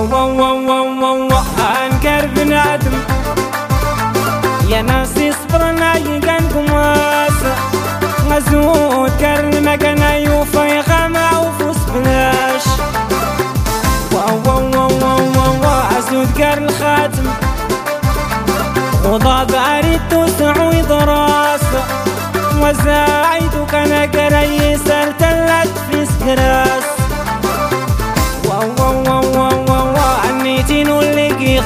هنكر بنادم يا ناسي صبرنا يقنكم واسع غزود كرمك انا يوفي غما وفوس بلاش عزود كر الخاتم وضاد اريد توسع ويضراس وزايد كان قري سرتلت في سكراس عنيتين واللقيغ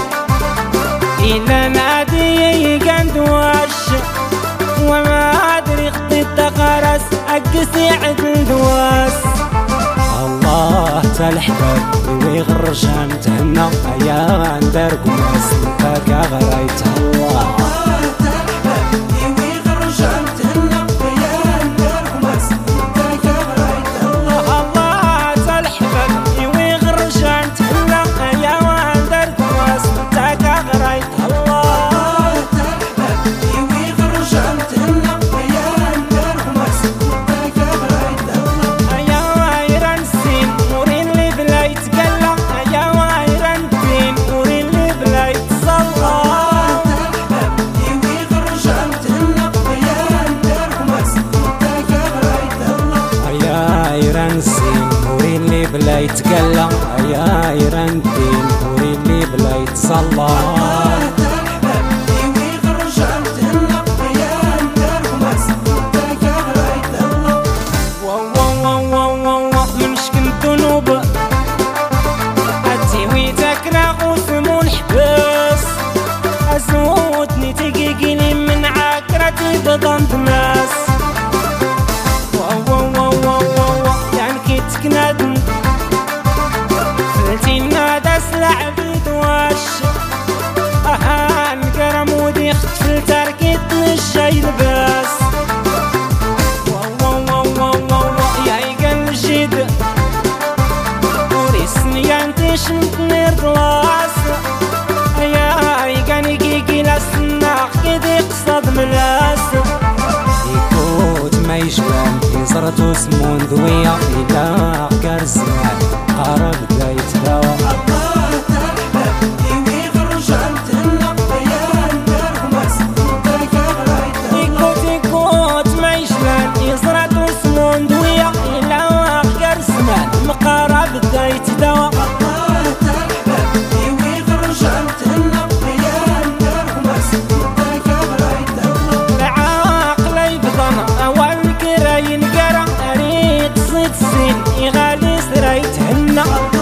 إلا نادي يقندواش وما أدري خطي التقارس أقسي عدل دواس الله تلحبك ويغرشان تهنا يا ندر قماس انتك غريت الله بلا يتقلى يا يرنتين وريلي بلا يتصلى من شكنت نوب أتيوي تكنا غوثم الحباس أزودني تقيقيني من عكرتي بضند ناس يعني كي تكنادن فلتينا دسلع بدواش نقرمودي اختفل تركيت للشي لباس يا يقل الجيد وريسني انتش نتنير دلاس يا يقاني كيكي لسناق كدي قصد ملاس يكوت ما يشبان يزرتو سمون ذوية إلا كرزان قارب دايت دوا يكوت ما يشبان يزرتو سمون ذوية إلا كرزان مقارب دايت دوا يغالي سريت هنا